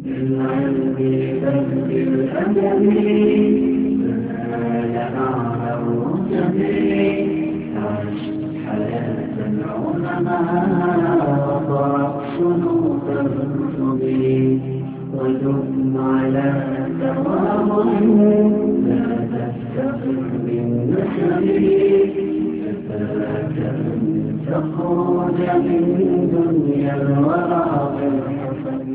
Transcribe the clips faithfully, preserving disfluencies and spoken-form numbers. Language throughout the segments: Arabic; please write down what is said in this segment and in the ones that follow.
بالعلم بل بالأدب فنال أعلى الرتب عش حياة العلماء وقرأ صنوف الكتب ودم على تواضع لا تفتقر بالنسب كفاك أن تخرج من دنيا الورى بالحسب.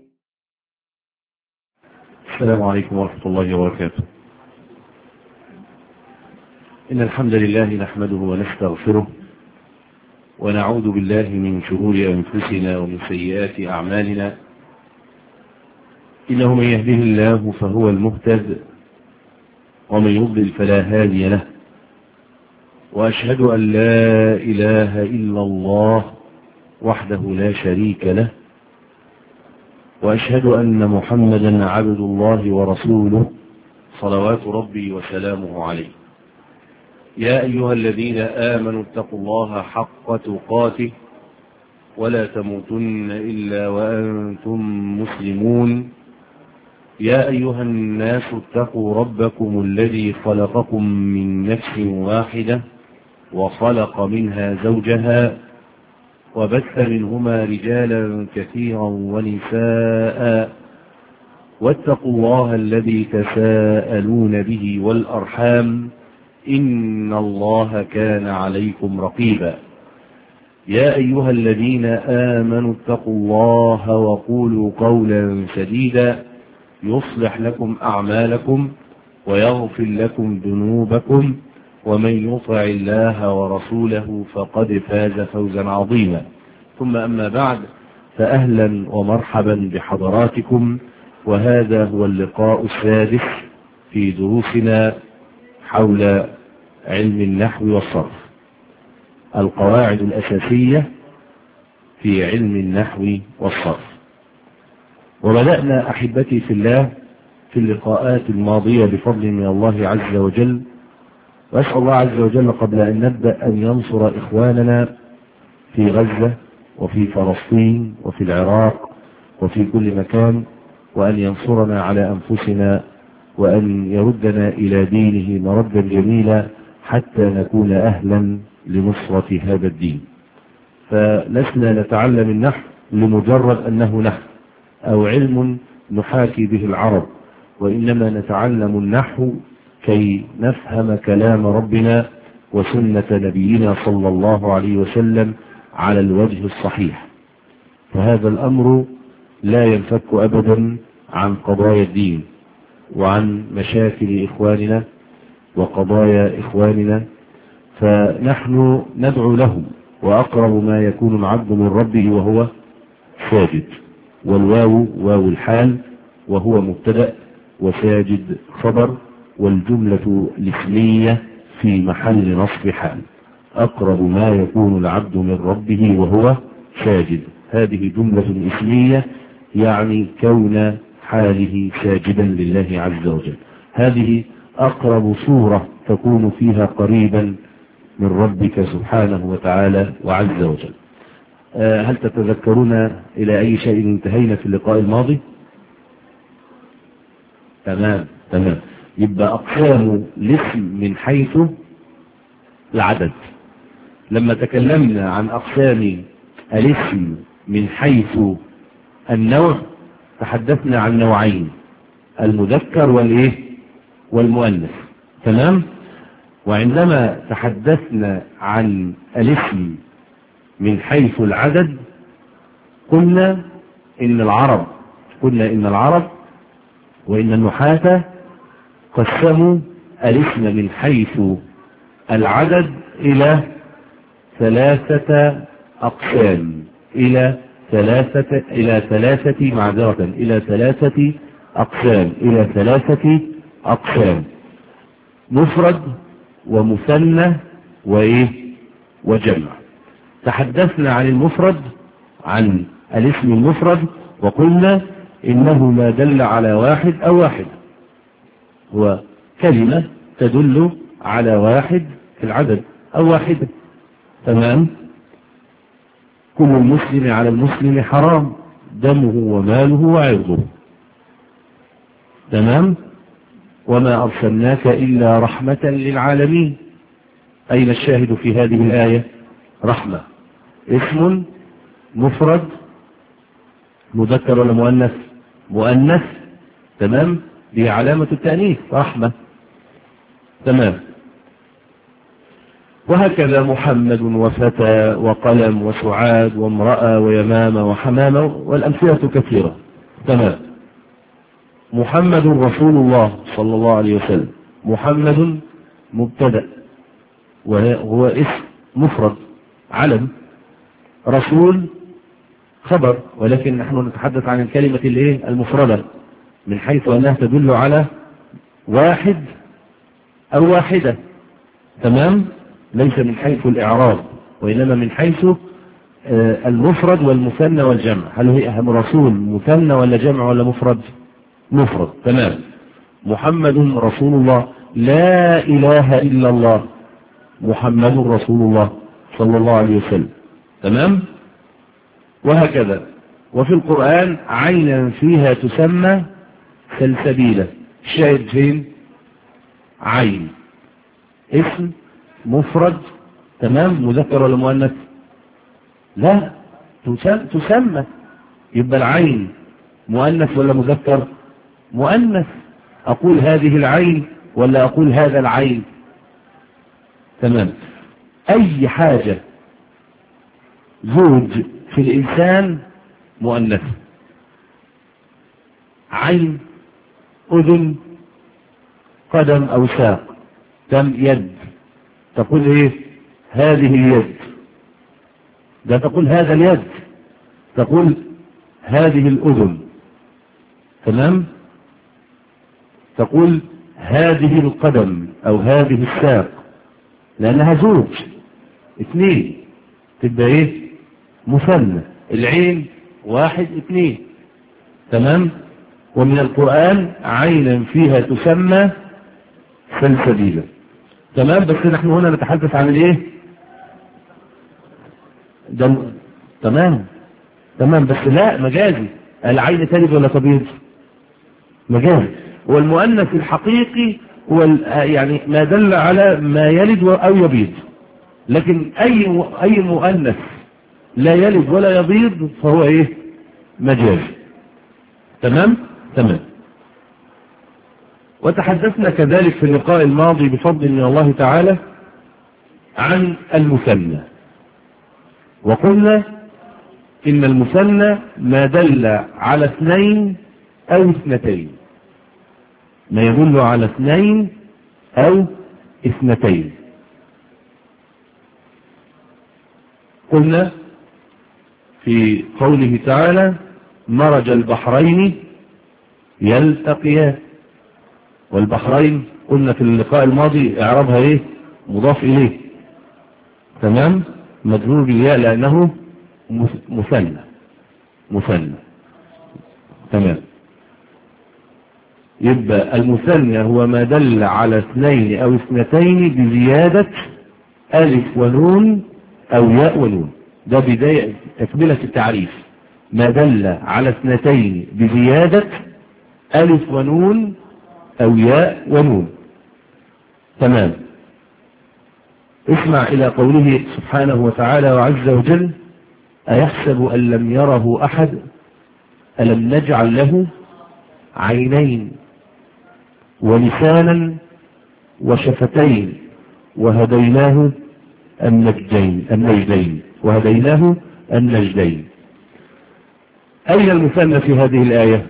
السلام عليكم ورحمة الله وبركاته. إن الحمد لله نحمده ونستغفره ونعوذ بالله من شرور أنفسنا ومن سيئات أعمالنا. إنه من يهده الله فهو المهتد ومن يضلل فلا هادي له، وأشهد أن لا إله إلا الله وحده لا شريك له، وأشهد أن محمدا عبد الله ورسوله صلوات ربي وسلامه عليه. يا أيها الذين آمنوا اتقوا الله حق تقاته ولا تموتن إلا وأنتم مسلمون. يا أيها الناس اتقوا ربكم الذي خلقكم من نفس واحدة وخلق منها زوجها وبث منهما رجالا كثيرا ونساء، واتقوا الله الذي تساءلون به والأرحام إن الله كان عليكم رقيبا. يا أيها الذين آمنوا اتقوا الله وقولوا قولا سديدا يصلح لكم أعمالكم ويغفر لكم ذنوبكم، ومن يطع الله ورسوله فقد فاز فوزا عظيما. ثم أما بعد، فأهلا ومرحبا بحضراتكم، وهذا هو اللقاء السادس في دروسنا حول علم النحو والصرف، القواعد الأساسية في علم النحو والصرف. وبدأنا أحبتي في الله في اللقاءات الماضية بفضل من الله عز وجل، وأسأل الله عز وجل قبل أن نبدأ أن ينصر إخواننا في غزة وفي فلسطين وفي العراق وفي كل مكان، وأن ينصرنا على أنفسنا، وأن يردنا إلى دينه مردا جميلا حتى نكون أهلا لنصرة هذا الدين. فلسنا نتعلم النحو لمجرد أنه نحو أو علم نحاكي به العرب، وإنما نتعلم النحو كي نفهم كلام ربنا وسنة نبينا صلى الله عليه وسلم على الوجه الصحيح. فهذا الأمر لا ينفك أبدا عن قضايا الدين وعن مشاكل إخواننا وقضايا إخواننا، فنحن ندعو لهم، وأقرب ما يكون العبد من ربه وهو ساجد، والواو واو الحال وهو مبتدأ، وساجد خبر، والجملة الاسمية في محل نصب حال. أقرب ما يكون العبد من ربه وهو ساجد، هذه جملة اسمية يعني كون حاله ساجدا لله عز وجل. هذه أقرب صورة تكون فيها قريبا من ربك سبحانه وتعالى وعز وجل. هل تتذكرون إلى أي شيء انتهينا في اللقاء الماضي؟ تمام تمام. يبقى أقسام الاسم من حيث العدد. لما تكلمنا عن أقسام الاسم من حيث النوع تحدثنا عن نوعين، المذكر والإيه والمؤنث. تمام. وعندما تحدثنا عن الاسم من حيث العدد قلنا إن العرب قلنا إن العرب وإن النحاة قسموا الاسم من حيث العدد إلى ثلاثة أقسام إلى ثلاثة إلى ثلاثة معذرة إلى ثلاثة أقسام إلى ثلاثة أقسام مفرد ومثنى وإيه وجمع. تحدثنا عن المفرد، عن الاسم المفرد، وقلنا إنه ما دل على واحد أو واحد، هو كلمة تدل على واحد في العدد أو واحدة. تمام. كل المسلم على المسلم حرام، دمه وماله وعرضه. تمام. وما أرسلناك إلا رحمة للعالمين. أين الشاهد في هذه الآية؟ رحمة اسم مفرد مذكر ولا مؤنث؟ مؤنث. تمام. دي علامة التأنيث رحمة. تمام. وهكذا محمد وفتى وقلم وسعاد وامرأة ويمامة وحمامة والأمثلة كثيرة. تمام. محمد رسول الله صلى الله عليه وسلم. محمد مبتدأ وهو اسم مفرد علم. رسول خبر، ولكن نحن نتحدث عن الكلمة الايه المفردة من حيث أنها تدل على واحد أو واحدة. تمام. ليس من حيث الإعراب وإنما من حيث المفرد والمثنى والجمع. هل هي أهم رسول مثنى ولا جمع ولا مفرد؟ مفرد. تمام. محمد رسول الله. لا إله إلا الله. محمد رسول الله صلى الله عليه وسلم. تمام. وهكذا. وفي القرآن عينا فيها تسمى سلسبيلة. الشاهد فين؟ عين اسم مفرد. تمام. مذكر ولا مؤنث؟ لا، تسمى. يبقى العين مؤنث ولا مذكر؟ مؤنث. أقول هذه العين ولا أقول هذا العين؟ تمام. أي حاجة زوج في الإنسان مؤنث. عين، أذن، قدم أو ساق، كم يد. تقول إيه؟ هذه اليد. لا تقول هذا اليد، تقول هذه الأذن. تمام. تقول هذه القدم أو هذه الساق، لأنها زوج. اثنين تبقى إيه؟ مثنى. العين واحد اثنين. تمام. ومن القرآن عينا فيها تسمى سلسبيلا. تمام. بس نحن هنا نتحدث عن الايه؟ دم. تمام. تمام. بس لا مجازي. العين تلد ولا تبيض؟ مجازي. والمؤنث الحقيقي هو يعني ما دل على ما يلد أو يبيض. لكن أي أي مؤنث لا يلد ولا يبيض فهو إيه؟ مجازي. تمام؟ تمام. وتحدثنا كذلك في اللقاء الماضي بفضل من الله تعالى عن المثنى، وقلنا إن المثنى ما دل على اثنين أو اثنتين، ما يدل على اثنين أو اثنتين. قلنا في قوله تعالى مرج البحرين يلتقيان، والبحرين قلنا في اللقاء الماضي اعرابها ايه؟ مضاف اليه. تمام. مجرور بالياء لانه مثنى. مثنى. تمام. يبقى المثنى هو ما دل على اثنين او اثنتين بزيادة الف ونون او ياء ونون. ده بداية تكملة التعريف. ما دل على اثنتين بزيادة الف ونون او ياء ونون. تمام. اسمع الى قوله سبحانه وتعالى وعز وجل ايحسب ان لم يره احد الم نجعل له عينين ولسانا وشفتين وهديناه النجدين النجدين وهديناه النجدين. أين المثنى في هذه الآية؟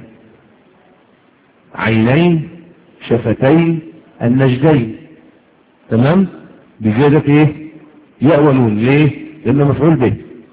عينين شفتين النجدين. تمام. بزيادة ايه؟ ياء ونون. ليه؟ لأنه مفعول به.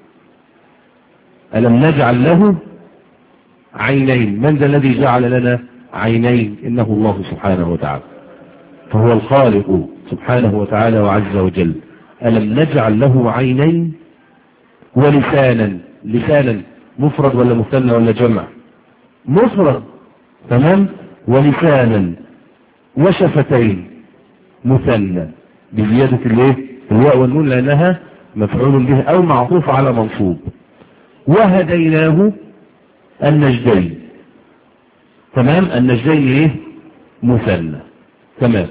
ألم نجعل له عينين. من ذا الذي جعل لنا عينين؟ إنه الله سبحانه وتعالى، فهو الخالق سبحانه وتعالى وعز وجل. ألم نجعل له عينين ولسانا. لسانا مفرد ولا مثنى ولا جمع؟ مفرد. تمام. ولسانا وشفتين مثنى بزيادة الايه؟ الياء والنون لأنها مفعول به أو معطوف على منصوب. وهديناه النجدين. تمام. النجدين ايه؟ مثنى. تمام.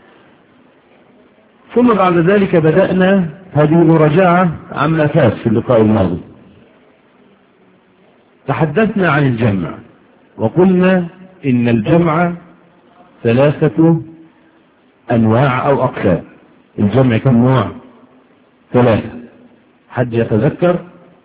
ثم بعد ذلك بدأنا هذه المراجعة عما فات في اللقاء الماضي. تحدثنا عن الجمع وقلنا إن الجمع ثلاثة أنواع أو أقسام. الجمع كم نوع؟ ثلاثة. حد يتذكر؟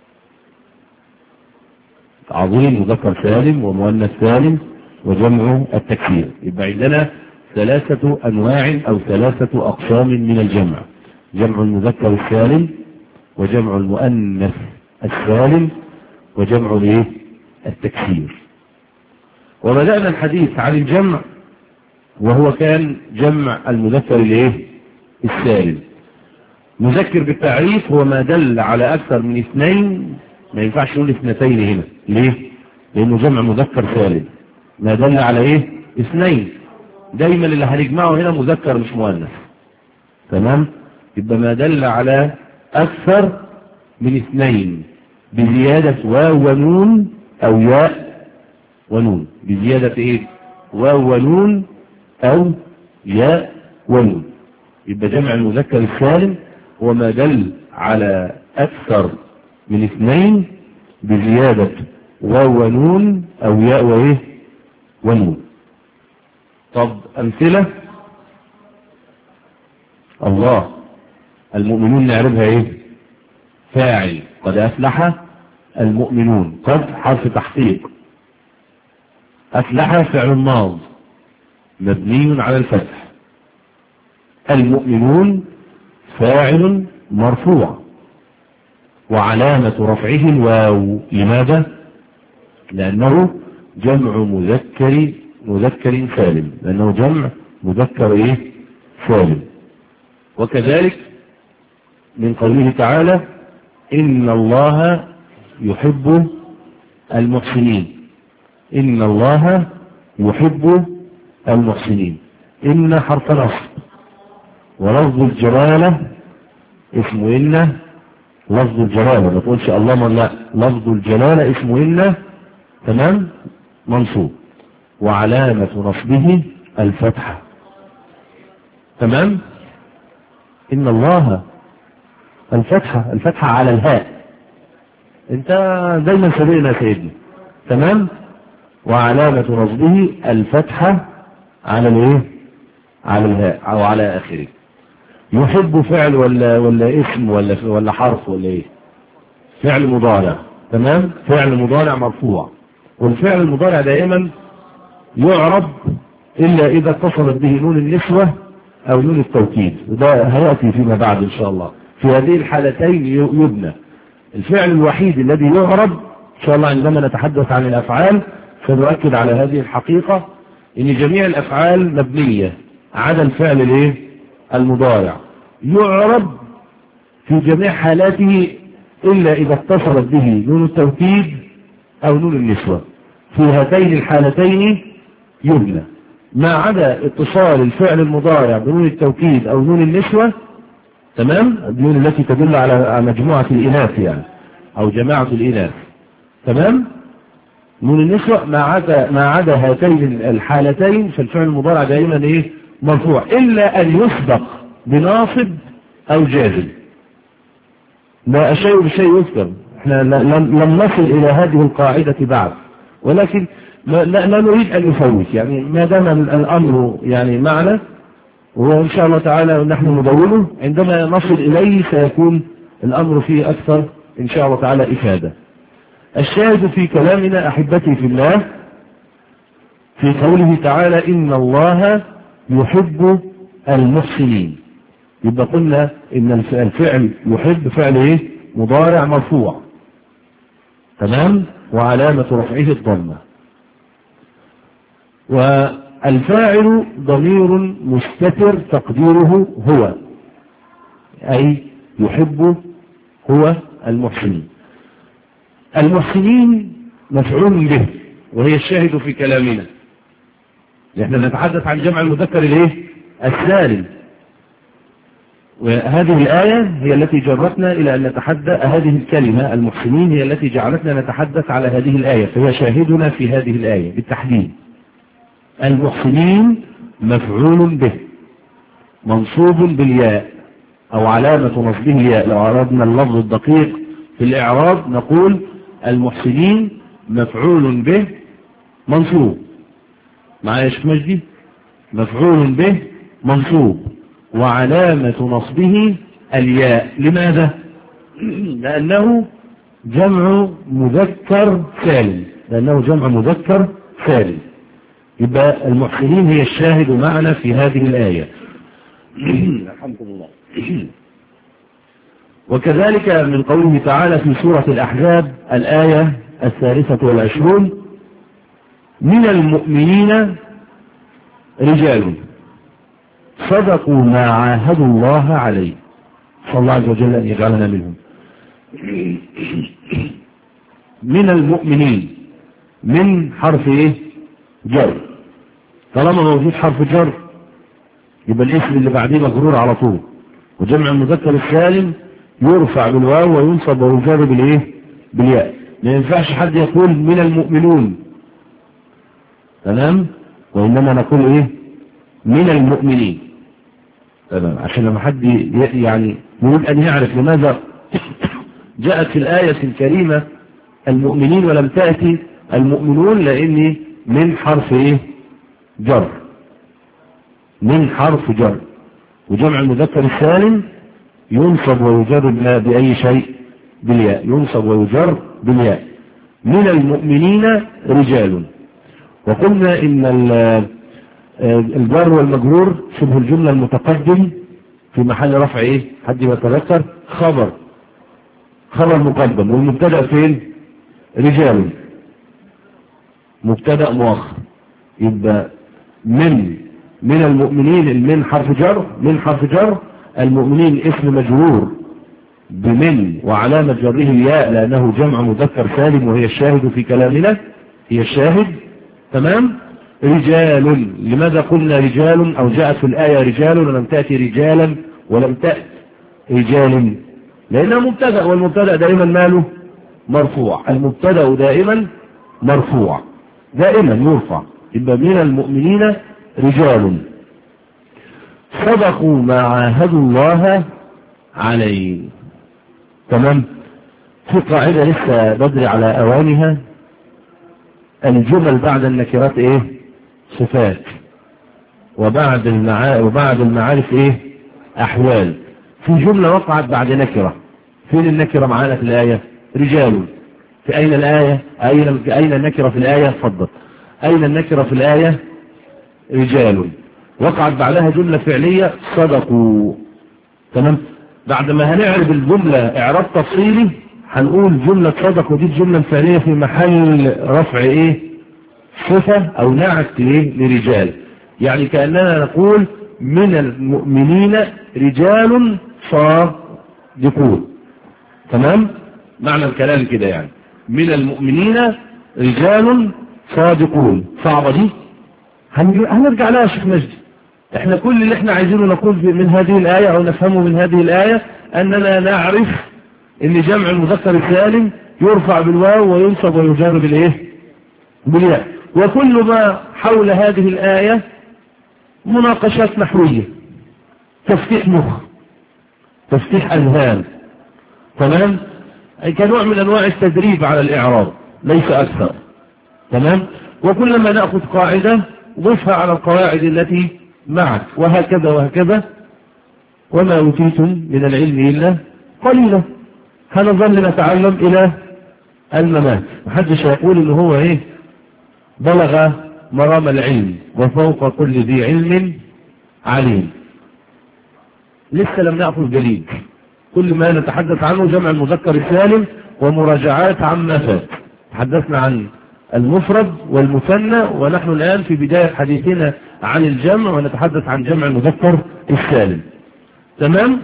عظيم. مذكر سالم ومؤنث سالم وجمع التكسير. يبقى عندنا ثلاثة أنواع أو ثلاثة أقسام من الجمع: جمع المذكر السالم، وجمع المؤنث السالم، وجمع الايه؟ التكسير. وبدأنا الحديث عن الجمع وهو كان جمع المذكر الايه؟ السالم. مذكر بالتعريف هو ما دل على أكثر من اثنين، ما ينفعش نقول اثنتين هنا. ليه؟ لأنه جمع مذكر سالم ما دل على ايه؟ اثنين. دايما اللي هنجمعه هنا مذكر مش مؤنث. تمام. يبقى ما دل على أكثر من اثنين بزيادة واو ونون أو ياء ونون. بزيادة ايه؟ واو ونون أو ياء ونون. يبقى جمع المذكر السالم هو ما دل على أكثر من اثنين بزيادة واو ونون أو ياء وايه ونون. طب أمثلة. الله. المؤمنون نعرفها ايه؟ فاعل. قد أفلح المؤمنون. قد حرف تحقيق. أفلح فعل ماض مبني على الفتح. المؤمنون فاعل مرفوع وعلامة رفعه الواو. لماذا؟ لأنه جمع مذكر مذكر سالم. لأنه جمع مذكر ايه؟ سالم. وكذلك من قوله تعالى: إن الله يحب المحسنين. إن الله يحب المحسنين. إن حرف نصب، ولفظ الجلالة اسم إن. لفظ الجلالة ما تقولش اللهم لا، لفظ الجلالة اسم إن. تمام. منصوب وعلامة نصبه الفتحة. تمام. إن الله الفتحة الفتحة على الهاء. انت دايما سبقنا سيدنا. تمام. وعلامة نصبه الفتحة على الايه؟ على الهاء او على اخره. يحب فعل ولا ولا اسم ولا ولا حرف ولا ايه؟ فعل مضارع. تمام. فعل مضارع مرفوع. والفعل المضارع دائما يعرب الا اذا اتصلت به نون النسوة او نون التوكيد، وده هيأتي فيما بعد ان شاء الله. في هذه الحالتين يبنى. الفعل الوحيد الذي يعرب ان شاء الله عندما نتحدث عن الافعال سنؤكد على هذه الحقيقة، ان جميع الافعال مبنية عدا الفعل الايه؟ المضارع. يعرب في جميع حالاته الا اذا اتصلت به نون التوكيد او نون النسوة. في هاتين الحالتين يبنى. ما عدا اتصال الفعل المضارع بنون التوكيد او نون النسوة. تمام. النون التي تدل على مجموعة الإناث يعني او جماعة الإناث. تمام. نون النسوة ما عدا ما عدا هاتين الحالتين فالفعل المضارع دائما ايه؟ مرفوع، الا ان يسبق بناصب او جازم. لا الشيء بشيء يذكر. احنا لم نصل الى هذه القاعدة بعد، ولكن لا, لا نريد ان نفوت يعني ما دام الامر يعني معنا، وإن شاء الله تعالى نحن ندوله عندما نصل إليه سيكون الأمر فيه أكثر إن شاء الله تعالى إفادة. الشاهد في كلامنا أحبتي في الله في قوله تعالى: إن الله يحب المحسنين. يبقى قلنا إن الفعل يحب فعل إيه؟ مضارع مرفوع. تمام. وعلامة رفعه الضمة. والفاعل ضمير مستتر تقديره هو، أي يحب هو المحسنين. المحسنين مفعول به، وهي الشاهد في كلامنا. نحن نتحدث عن جمع المذكر الايه؟ السالم. وهذه الآية هي التي جرتنا إلى أن نتحدث، هذه الكلمة المحسنين هي التي جعلتنا نتحدث على هذه الآية، فهي شاهدنا في هذه الآية بالتحديد. المحسنين مفعول به منصوب بالياء أو علامة نصبه الياء. لو أردنا اللفظ الدقيق في الإعراب نقول المحسنين مفعول به منصوب. معايا يا شيخ مجدي؟ مفعول به منصوب وعلامة نصبه الياء. لماذا؟ لأنه جمع مذكر سالم، لأنه جمع مذكر سالم. يبقى المحسنين هي الشاهد معنا في هذه الآية. الحمد لله. وكذلك من قوله تعالى في سورة الأحزاب الآية الثالثة والعشرون: من المؤمنين رجال صدقوا ما عاهدوا الله عليه. صلى الله عز وجل أن يجعلنا منهم. من المؤمنين، من حرف ايه؟ جر. طالما موجود حرف جر يبقى الاسم اللي بعديه مجرور على طول، وجمع المذكر السالم يرفع بالواو وينصب ويجر بالايه؟ بالياء. ما ينفعش حد يقول من المؤمنون، تمام؟ وإنما نقول ايه؟ من المؤمنين، تمام؟ عشان لما حد يعني يريد أن يعرف لماذا جاءت في الآية الكريمة المؤمنين ولم تأتي المؤمنون، لأن من حرف ايه؟ جر. من حرف جر، وجمع المذكر السالم ينصب ويجر بأي شيء؟ بالياء. ينصب ويجر بالياء. من المؤمنين رجال. وقلنا إن الجر والمجرور شبه الجملة المتقدم في محل رفع ايه؟ حد يتذكر؟ خبر، خبر مقدم. والمبتدأ فين؟ رجال، مبتدأ مؤخر. يبقى من من المؤمنين، المن حرف جر، من حرف جر. المؤمنين اسم مجرور بمن وعلامة جره الياء لأنه جمع مذكر سالم، وهي الشاهد في كلامنا، هي الشاهد، تمام؟ رجال، لماذا قلنا رجال أو جاءت في الآية رجال ولم تأتي رجالا ولم تأتي رجال؟ لأنها مبتدأ، والمبتدأ دائما ماله؟ مرفوع. المبتدأ دائما مرفوع، دائما يرفع. يبقى من المؤمنين رجال صدقوا ما عاهدوا الله عليه. تمام؟ في قاعدة لسه بدري على أوانها: الجمل بعد النكرات ايه؟ صفات. وبعد المعا... وبعد المعارف ايه؟ أحوال. في جملة وقعت بعد نكرة. فين النكرة معانا في الآية؟ رجال. في أين الآية؟ أين أين النكرة في الآية؟ اتفضل. أين النكرة في الآية؟ رجال. وقعت بعدها جملة فعلية صدقوا. تمام؟ بعد ما هنعرف الجملة إعراب تفصيلي هنقول جملة صدقوا دي الجملة الفعلية في محل رفع ايه؟ صفة أو نعت ايه؟ لرجال. يعني كأننا نقول من المؤمنين رجال صادقون. تمام؟ معنى الكلام كده، يعني من المؤمنين رجال صادقون. صعبة دي؟ هنرجع لها يا شيخ مجدي. احنا كل اللي احنا عايزينه نقول من هذه الآية او نفهمه من هذه الآية اننا نعرف ان جمع المذكر السالم يرفع بالواو وينصب ويجر بالايه؟ بالياء. وكل ما حول هذه الآية مناقشات نحوية، تفتيح مخ، تفتيح اذهان، تمام؟ كنوع من انواع التدريب على الاعراب ليس اكثر. تمام؟ وكلما نأخذ قاعدة ضفها على القواعد التي معك، وهكذا وهكذا. وما أوتيتم من العلم إلا قليلا. هنظل نتعلم إلى الممات. محدش هيقول إن هو إيه؟ بلغ مرام العلم وفوق كل ذي علم عليم. لسه لم نأخذ جديد. كل ما نتحدث عنه جمع المذكر السالم ومراجعات عما فات. تحدثنا عن المفرد والمثنى، ونحن الآن في بداية حديثنا عن الجمع ونتحدث عن جمع المذكر السالم. تمام؟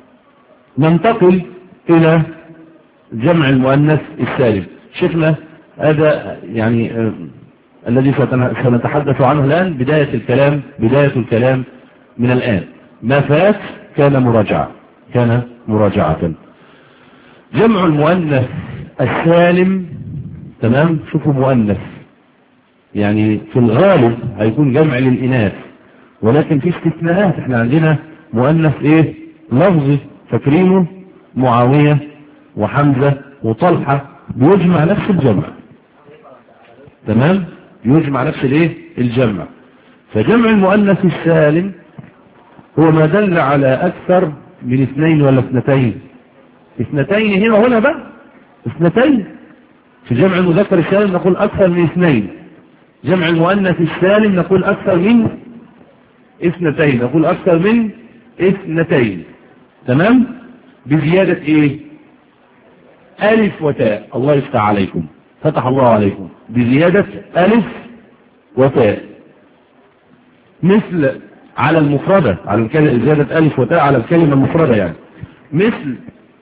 ننتقل إلى جمع المؤنث السالم. شفنا هذا يعني آه الذي سنتحدث عنه الآن بداية الكلام، بداية الكلام من الآن. ما فات كان مراجعة كان مراجعة. جمع المؤنث السالم، تمام، شوفوا مؤنث يعني في الغالب هيكون جمع للإناث، ولكن في استثناءات. احنا عندنا مؤنث ايه لفظي، فاكرينه؟ معاوية وحمزة وطلحة بيجمع نفس الجمع، تمام، يجمع نفس الايه الجمع. فجمع المؤنث السالم هو ما دل على اكثر من اثنين ولا اثنتين. اثنتين هنا هنا بقى اثنتين. في جمع المذكر السالم نقول اكثر من اثنين، جمع المؤنث السالم نقول اكثر من اثنتين، نقول اكثر من اثنتين، تمام، بزيادة ايه؟ الف وتاء. الله يفتح عليكم، فتح الله عليكم، بزيادة الف وتاء. مثل على المفردة، على الكلمة زيادة الف وتاء على الكلمة المفردة يعني، مثل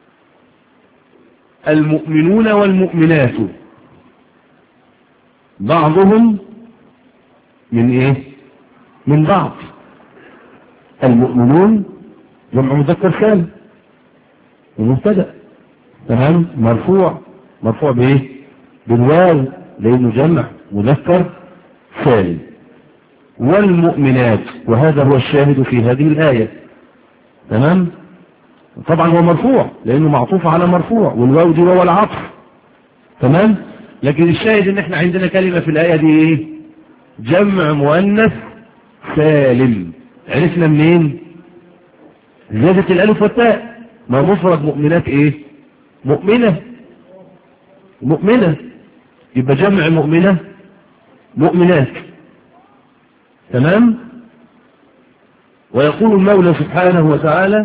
المؤمنون والمؤمنات بعضهم من ايه؟ من بعض. المؤمنون جمع مذكر سالم ومبتدأ، تمام، مرفوع مرفوع بايه؟ بالواو لانه جمع مذكر سالم. والمؤمنات، وهذا هو الشاهد في هذه الآية، تمام، طبعا هو مرفوع لانه معطوف على مرفوع، والواو دي واو العطف، تمام. لكن الشاهد ان احنا عندنا كلمة في الآية دي ايه؟ جمع مؤنث سالم. عرفنا منين؟ زيادة الالف والتاء. ما مفرد مؤمنات ايه؟ مؤمنة مؤمنة، يبقى جمع مؤمنة مؤمنات، تمام. ويقول المولى سبحانه وتعالى: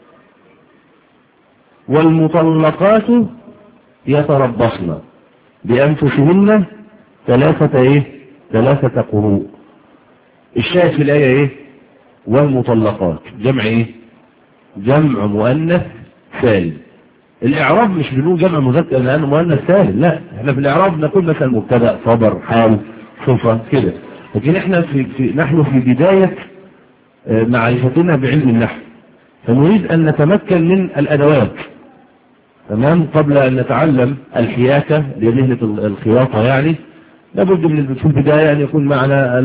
والمطلقات يتربصن بأنفسهن ثلاثة ايه؟ ثلاثة قروء. الشاهد في الآية ايه؟ والمطلقات جمع ايه؟ جمع مؤنث سالم. الإعراب مش بنقول جمع مذكر لأنه مؤنث سالم، لا، احنا في الإعراب نقول مثلا مبتدأ، خبر، حال، صفة كده. لكن احنا في, في نحن في بداية معرفتنا بعلم النحو، فنريد أن نتمكن من الأدوات، تمام، قبل أن نتعلم الحياكة لمهنة الخياطة. يعني لابد من في البداية أن يكون معنا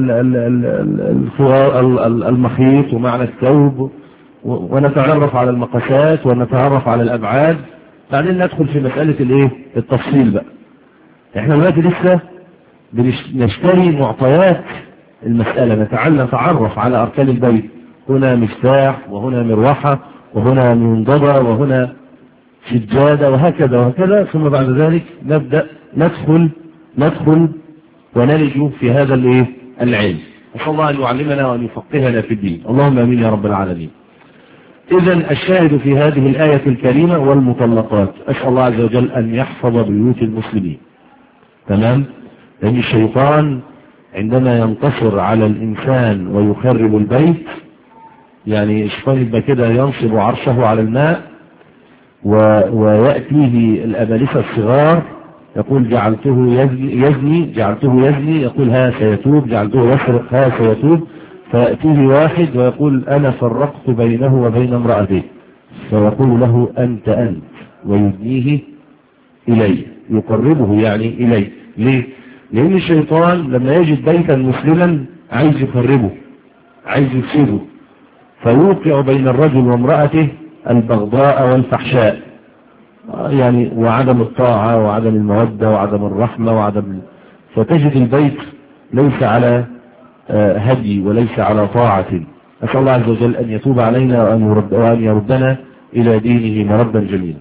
المخيط ومعنى الثوب، ونتعرف على المقاسات ونتعرف على الأبعاد، بعدين ندخل في مسألة الايه التفصيل بقى. احنا دلوقتي لسه بنشتري معطيات المسألة، نتعلم نتعرف على أركان البيت، هنا مفتاح وهنا مروحة وهنا منضدة وهنا سجادة وهكذا وهكذا، ثم بعد ذلك نبدأ ندخل ندخل ونلج في هذا الايه العلم. نسأل الله أن يعلمنا وأن يفقهنا في الدين، اللهم آمين يا رب العالمين. إذن الشاهد في هذه الآية الكريمة والمطلقات، أسأل الله عز وجل أن يحفظ بيوت المسلمين، تمام، لأن الشيطان عندما ينتصر على الإنسان ويخرب البيت، يعني الشيطان يبقى كده ينصب عرشه على الماء و... ويأتيه الأبالسة الصغار يقول جعلته يزني, يزني جعلته يزني يقول ها سيتوب، جعلته يسرق ها سيتوب، فيأتيه واحد ويقول أنا فرقت بينه وبين امرأته، فيقول له أنت أنت، ويدنيه إليه، يقربه يعني إليه. ليه؟ لأن الشيطان لما يجد بيتا مسلما عايز يقربه، عايز يفسده، فيوقع بين الرجل وامرأته البغضاء والفحشاء، يعني وعدم الطاعة وعدم المودة وعدم الرحمة وعدم، فتجد البيت ليس على هدي وليس على طاعة. أسأل الله عز وجل أن يتوب علينا وأن, يرد وأن يردنا إلى دينه مردا جميلا.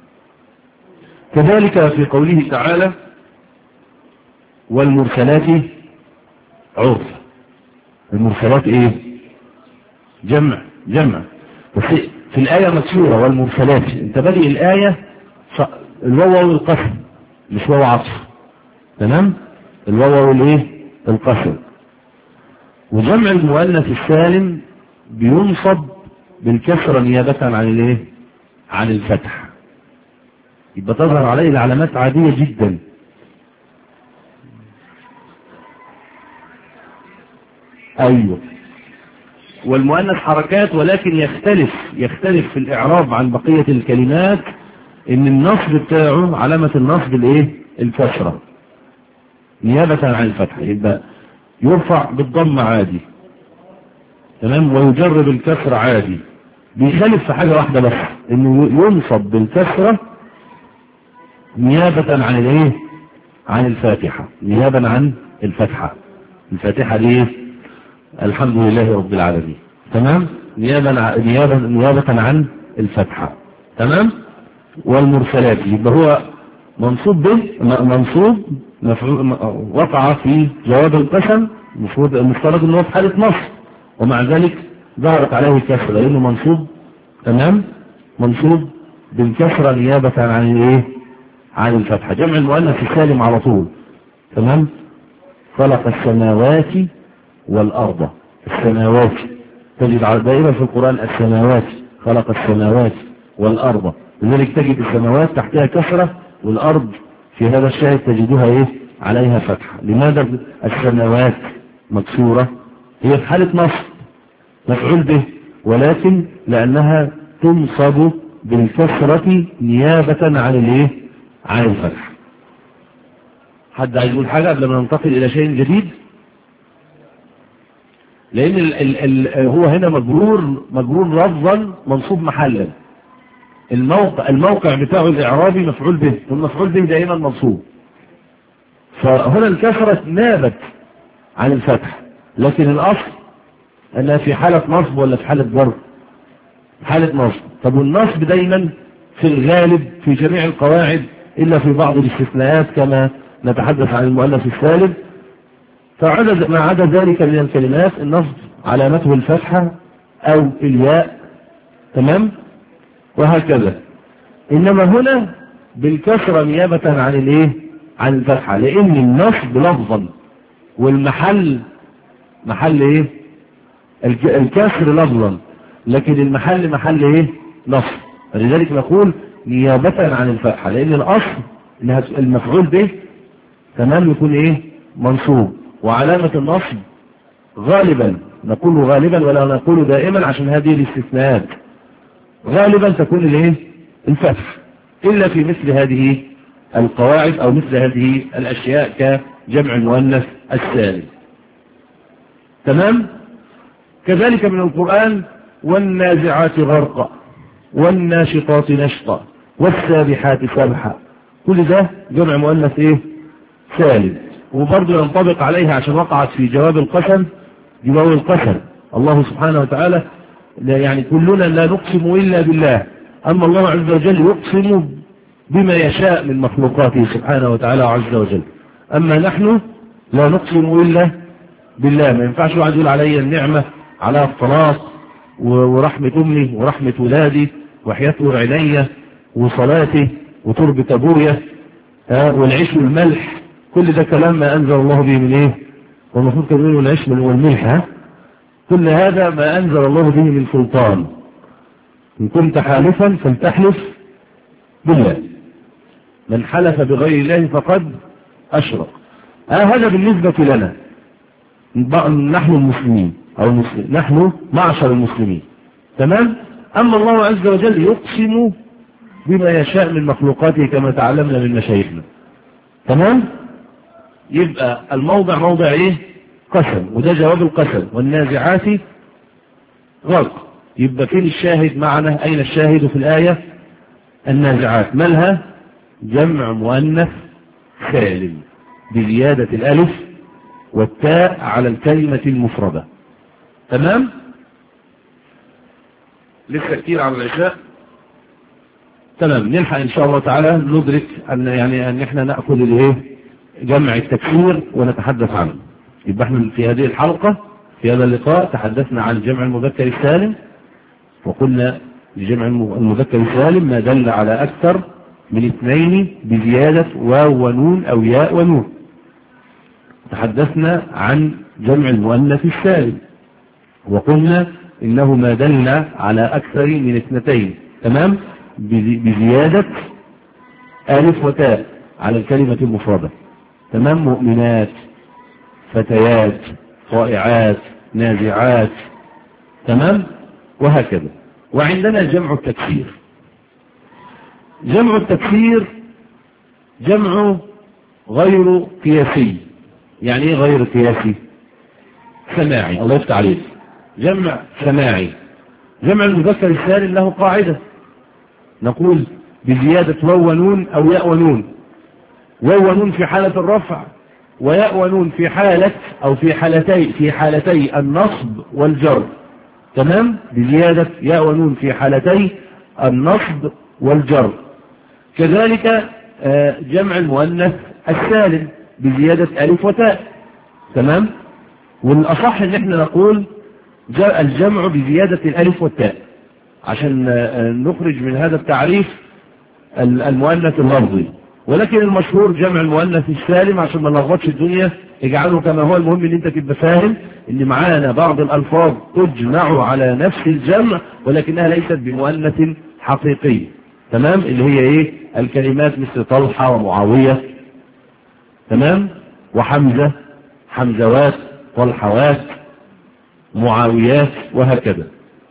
كذلك في قوله تعالى والمرسلات عرفا، المرسلات ايه؟ جمع جمع، بس في الآية مكسورة والمرسلات، انت بادئ الآية الواو والقسم مش واو عطف، تمام، الواو والايه القسم. وجمع المؤنث السالم بينصب بالكسرة نيابة عن الايه عن الفتح، يبقى تظهر عليه العلامات عادية جدا. ايوه والمؤنث حركات، ولكن يختلف يختلف في الإعراب عن بقية الكلمات، إن النصب بتاعه علامة النصب الإيه؟ الكسرة نيابة عن الفتحة. يبقى يرفع بالضم عادي، تمام، ويجر بالكسر عادي. بيخالف في حاجة واحدة بس، إنه ينصب بالكسرة نيابة عن الإيه؟ عن الفاتحة، نيابة عن الفتحة. الفاتحة دي الحمد لله رب العالمين، تمام، نيابة نيابة نيابة عن الفتحة، تمام. والمرسلات يبقى هو منصوب به، منصوب وقع في جواب القسم، المفروض المفترض انه في حالة نصب، ومع ذلك ظهرت عليه الكسرة لانه منصوب، تمام، منصوب بالكسرة نيابة عن الايه؟ عن الفتحة. جمع المؤنث السالم على طول، تمام. خلق السماوات والأرض، السماوات تجد على دائرة في القرآن السماوات، خلق السماوات والأرض، لذلك تجد السماوات تحتها كسرة، والأرض في هذا الشاهد تجدها ايه؟ عليها فتحة. لماذا السماوات مكسورة؟ هي في حالة نصب مفعول به، ولكن لأنها تنصب بالكسرة نيابة عن الايه؟ عن الفتح. حد عايز يقول حاجة قبل ما ننتقل إلى شيء جديد؟ لأن ال ال ال هو هنا مجرور مجرور لفظا منصوب محلا. الموقع الموقع بتاعه الإعرابي مفعول به، والمفعول به دائما منصوب. فهنا الكسرة نابت عن الفتح، لكن الأصل أنها في حالة نصب ولا في حالة جر؟ حالة نصب. طب والنصب دايما في الغالب في جميع القواعد إلا في بعض الاستثناءات كما نتحدث عن المؤنث السالم، فعدد ما عدا ذلك من الكلمات النصب علامته الفتحة أو الياء، تمام، وهكذا. إنما هنا بالكسرة نيابة عن الايه؟ عن الفتحة، لأن النصب لفظا والمحل محل ايه؟ الكسر لفظا، لكن المحل محل ايه؟ نصب. فلذلك نقول نيابة عن الفتحة، لأن الأصل المفعول به، تمام، يكون ايه؟ منصوب. وعلامة النصب غالبا، نقول غالبا ولا نقول دائما عشان هذه الاستثناءات، غالبا تكون الايه؟ الفتح، إلا في مثل هذه القواعد أو مثل هذه الأشياء كجمع المؤنث السالم، تمام. كذلك من القرآن والنازعات غرقا والناشطات نشطا والسابحات سبحا، كل ده جمع مؤنث ايه؟ سالم. وبرضه ينطبق عليها عشان وقعت في جواب القسم، جواب القسم الله سبحانه وتعالى يعني كلنا لا نقسم إلا بالله، أما الله عز وجل يقسم بما يشاء من مخلوقاته سبحانه وتعالى عز وجل، أما نحن لا نقسم إلا بالله. ما ينفعش واحد يقول علي النعمة على الطلاق ورحمة أمي ورحمة ولادي وحياة عيني وصلاتي وتربة أبويا والعيش والملح، كل ده كلام ما أنزل الله به من إيه؟ والمفروض كده يقولوا العيش والملح، ها؟ كل هذا ما أنزل الله به من سلطان. إن كنت حالفا فلتحلف بالله، من حلف بغير الله فقد أشرك. آه هذا بالنسبة لنا نحن المسلمين أو المسلمين، نحن معشر المسلمين، تمام. أما الله عز وجل يقسم بما يشاء من مخلوقاته كما تعلمنا من مشايخنا، تمام. يبقى الموضع موضع ايه؟ قسم، وده جواب القسم. والنازعات غرق، يبقى فين الشاهد معنا؟ أين الشاهد في الآية؟ النازعات مالها؟ جمع مؤنث سالم بزيادة الألف والتاء على الكلمة المفردة، تمام. لسه كتير على العشاء، تمام. نلحق إن شاء الله تعالى ندرك أن يعني أن احنا نأخذ الايه؟ جمع التكسير ونتحدث عنه. يبقى احنا في هذه الحلقة في هذا اللقاء تحدثنا عن جمع المذكر السالم، وقلنا لجمع المذكر السالم ما دل على أكثر من اثنين بزيادة واو ونون أو ياء ونون. تحدثنا عن جمع المؤنث السالم وقلنا إنه ما دل على أكثر من اثنتين، تمام، بزيادة ألف وتاء على الكلمة المفردة، تمام. مؤمنات، فتيات، طائعات، نازعات، تمام؟ وهكذا. وعندنا جمع التكسير. جمع التكسير جمع غير قياسي. يعني ايه غير قياسي؟ سماعي. الله يفتح عليك. جمع سماعي. جمع المذكر السالم له قاعدة، نقول بزيادة واو ونون أو ياء ونون. واو ونون في حالة الرفع، وياء ونون في حالة أو في حالتي في حالتي النصب والجر. تمام؟ بزيادة ياء ونون في حالتي النصب والجر. كذلك جمع المؤنث السالم بزيادة ألف وتاء. تمام؟ والأصح ان احنا نقول الجمع بزيادة الألف والتاء عشان نخرج من هذا التعريف المؤنث اللفظي. ولكن المشهور جمع المؤنث السالم عشان ما نلخبطش الدنيا، اجعله كما هو. المهم ان انت تبقى فاهم ان معانا بعض الالفاظ تجمع على نفس الجمع ولكنها ليست بمؤنث حقيقي. تمام؟ اللي هي ايه؟ الكلمات مثل طلحة ومعاوية، تمام، وحمزة، حمزوات، طلحوات، معاويات، وهكذا.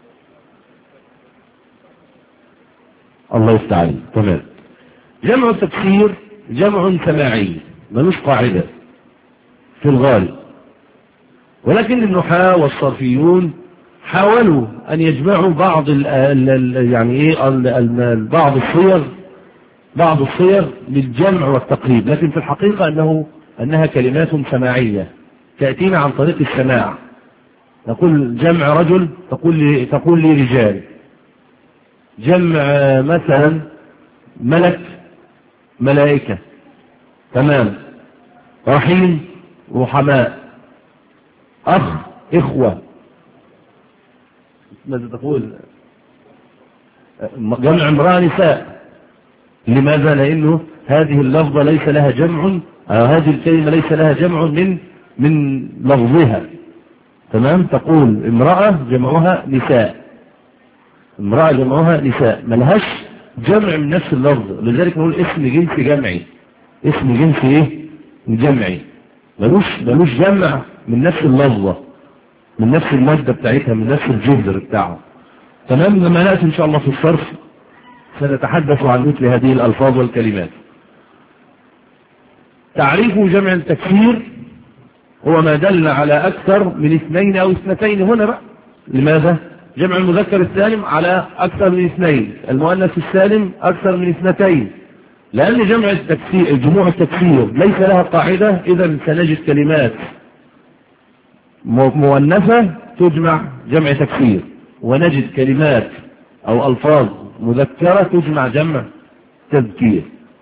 الله يستعين. تمام. جمع التكسير جمع سماعي ملوش قاعدة في الغالب، ولكن النحاة والصرفيون حاولوا أن يجمعوا بعض ال ال يعني إيه ال ال بعض الصيغ بعض الصيغ للجمع والتقريب، لكن في الحقيقة أنه أنها كلمات سماعية تأتينا عن طريق السماع. نقول جمع رجل تقول لي تقول لي رجال. جمع مثلا ملك ملائكة. تمام. رحيم رحماء. أخ إخوة. ماذا تقول؟ جمع امرأة نساء. لماذا؟ لأنه هذه اللفظة ليس لها جمع، هذه الكلمة ليس لها جمع من من لفظها. تمام. تقول امرأة جمعها نساء. امرأة جمعها نساء، ملهاش جمع من نفس اللفظ. لذلك نقول اسم جنس جمعي. اسم جنس ايه؟ جمعي. ملوش ملوش جمع من نفس اللفظة، من نفس المادة بتاعتها، من نفس الجذر بتاعه. تمام. لما نأتي ان شاء الله في الصرف سنتحدث عن مثل هذه الألفاظ والكلمات. تعريف جمع التكسير هو ما دل على أكثر من اثنين أو اثنتين. هنا بقى لماذا؟ جمع المذكر السالم على أكثر من اثنين، المؤنث السالم أكثر من اثنتين، لأن جمع التكسير جموع التكسير ليس لها قاعدة. إذا سنجد كلمات مؤنثة تجمع جمع تكسير، ونجد كلمات أو ألفاظ مذكرة تجمع جمع تذكير.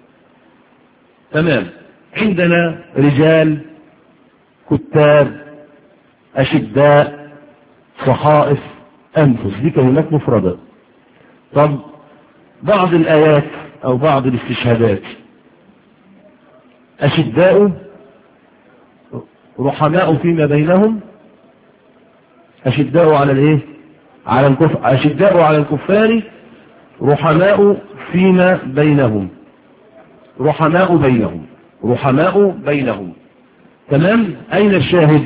تمام. عندنا رجال، كتاب، أشداء، صحائف، أنفس، دي كلمات مفردة. طب بعض الآيات أو بعض الاستشهادات: أشداء رحماء فيما بينهم. أشداء على الإيه؟ على الكفر. أشداء على الكفار رحماء فيما بينهم. رحماء بينهم. رحماء بينهم. تمام. أين الشاهد؟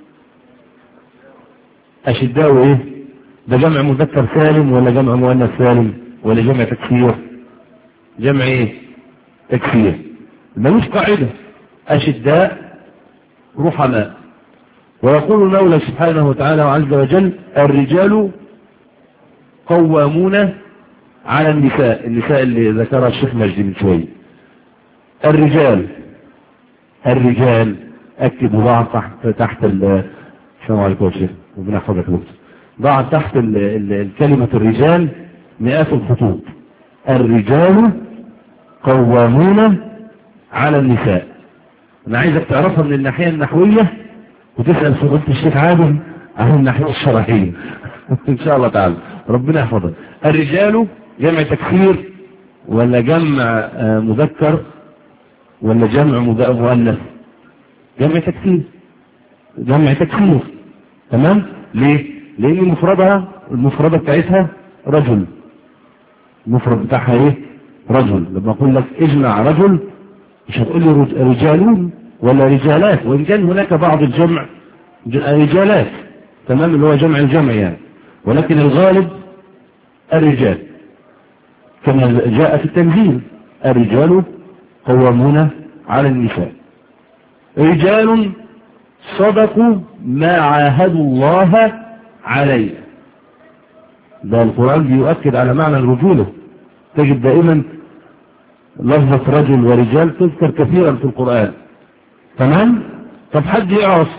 أشداء إيه؟ ده جمع مذكر سالم ولا جمع مؤنث سالم ولا جمع تكسير؟ جمع إيه؟ تكسير. ملوش قاعدة. أشداء رحماء. ويقول المولى سبحانه وتعالى وعز وجل: الرجال قوامون على النساء. النساء اللي ذكرها الشيخ مجدي من شوية. الرجال الرجال اكتب وضع تحت تحت ال السلام عليكم يا شيخ، ربنا يحفظك يا دكتور. ضع تحت ال ال الكلمة الرجال مئات الخطوط. الرجال قوامون على النساء. انا عايزك تعرفها من الناحية النحوية وتسأل فضيلة الشيخ عادل عن الناحية الشرعية ان شاء الله تعالى. ربنا يحفظك. الرجال جمع تكسير ولا جمع مذكر ولا جمع مؤنث؟ جمع تكسير. جمع تكسير. تمام. ليه؟ لان مفردها المفردة بتاعتها رجل. المفرد بتاعها ايه؟ رجل. لما اقول لك اجمع رجل مش هتقول لي رجالون ولا رجالات، وان كان هناك بعض الجمع رجالات. تمام. اللي هو جمع الجمع يعني. ولكن الغالب الرجال كما جاء في التنزيل: الرجال قوامون على النساء. رجال صدقوا ما عاهدوا الله عليه. ده القرآن بيؤكد على معنى الرجولة. تجد دائما لفظة رجل ورجال تذكر كثيرا في القرآن. تمام؟ طب حد يعرف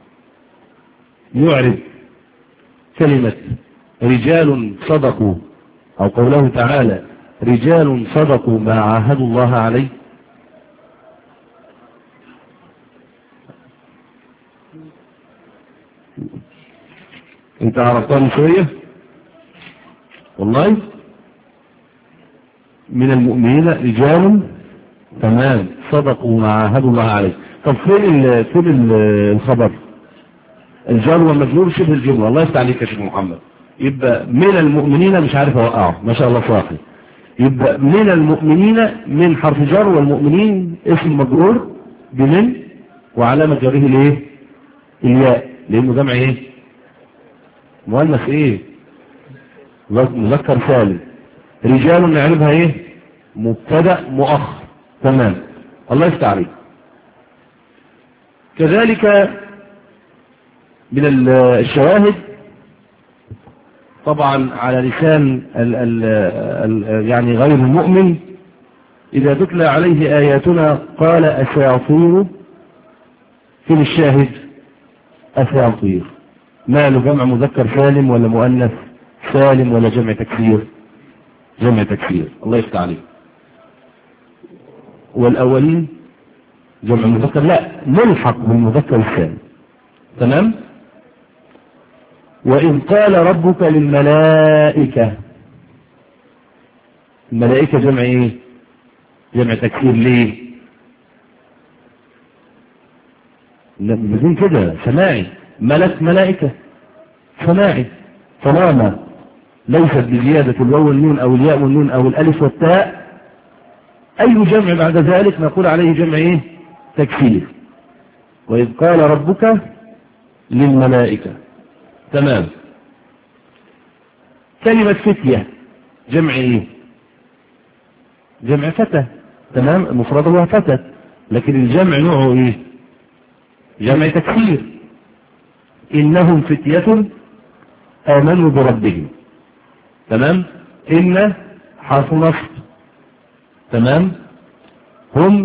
يعرف كلمة رجال صدقوا أو قوله تعالى رجال صدقوا ما عاهدوا الله عليه؟ انت عرفتها شوية والله. من المؤمنين رجال تمام صدقوا ما عاهدوا الله عليه. طب فين فين الخبر؟ الجار والمجرور شبه الجمله. الله يفتح عليك يا شيخ محمد. يبقى من المؤمنين مش عارف اوقعه ما شاء الله صاحي. يبقى من المؤمنين من حرف جر، والمؤمنين اسم مجرور بمن وعلامه جره الايه؟ الياء، لانه جمع ايه؟ مؤنث ايه؟ مذكر سالم. رجال نعرفها ايه؟ مبتدا مؤخر. تمام. الله يفتح عليك. كذلك من الشواهد طبعا على لسان ال ال ال يعني غير المؤمن: إذا تتلى عليه آياتنا قال أساطير. في الشاهد أساطير. ماله جمع مذكر سالم ولا مؤنث سالم ولا جمع تكسير؟ جمع تكسير. الله يفتح عليك. والأولين جمع مذكر لا ملحق بالمذكر الثاني. تمام. وإذ قال ربك للملائكة. الملائكة جمع ايه؟ جمع تكسير. ليه؟ بدون كده سماعي. ملك ملائكة سماعي. طالما ليست بزيادة الواو والنون او الياء والنون او الالف والتاء، اي جمع بعد ذلك نقول عليه جمع ايه؟ تكسير. وإذ قال ربك للملائكة. تمام. كلمة فتية جمع ايه؟ جمع فتى. تمام. المفرد هو فتى، لكن الجمع نوعه ايه؟ جمع تكسير. إنهم فتية آمنوا بربهم. تمام. إن حرف نصب. تمام. هم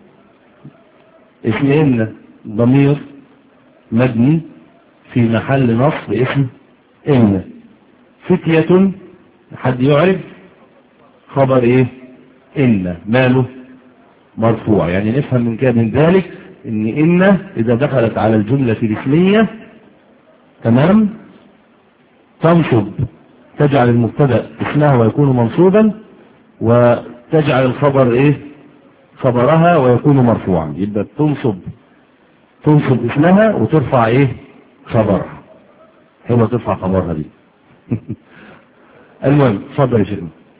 اسم إن ضمير مبني في محل نصب اسم إن. فتية حد يعرف خبر إيه؟ إن. ماله؟ مرفوع. يعني نفهم من كده من ذلك إن إن إذا دخلت على الجملة الاسمية تمام تنصب، تجعل المبتدأ اسمها ويكون منصوبا، وتجعل الخبر إيه؟ خبرها ويكون مرفوعا. يبقى تنصب تنصب اسمها وترفع ايه؟ خبرها. حلوة ترفع خبرها دي. المهم اتفضل يا شيخ.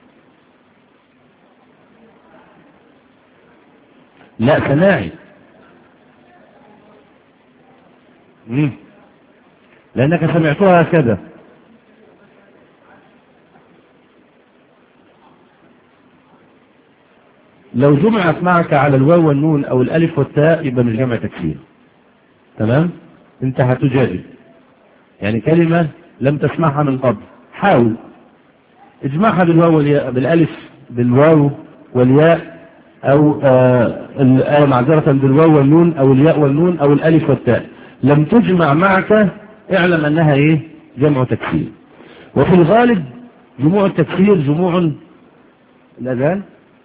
لا سماعي. مم. لانك سمعتها هكذا. لو جمعت معك على الواو والنون او الالف والتاء يبقى مش جمع تكسير. تمام. انت هتجادل يعني كلمة لم تسمعها من قبل، حاول اجمعها بالواو والياء، بالالف بالواو والياء، او آه معذرة بالواو والنون او الياء والنون او الالف والتاء. لم تجمع معك اعلم انها ايه؟ جمع تكسير. وفي الغالب جموع التكسير جموع الاذان.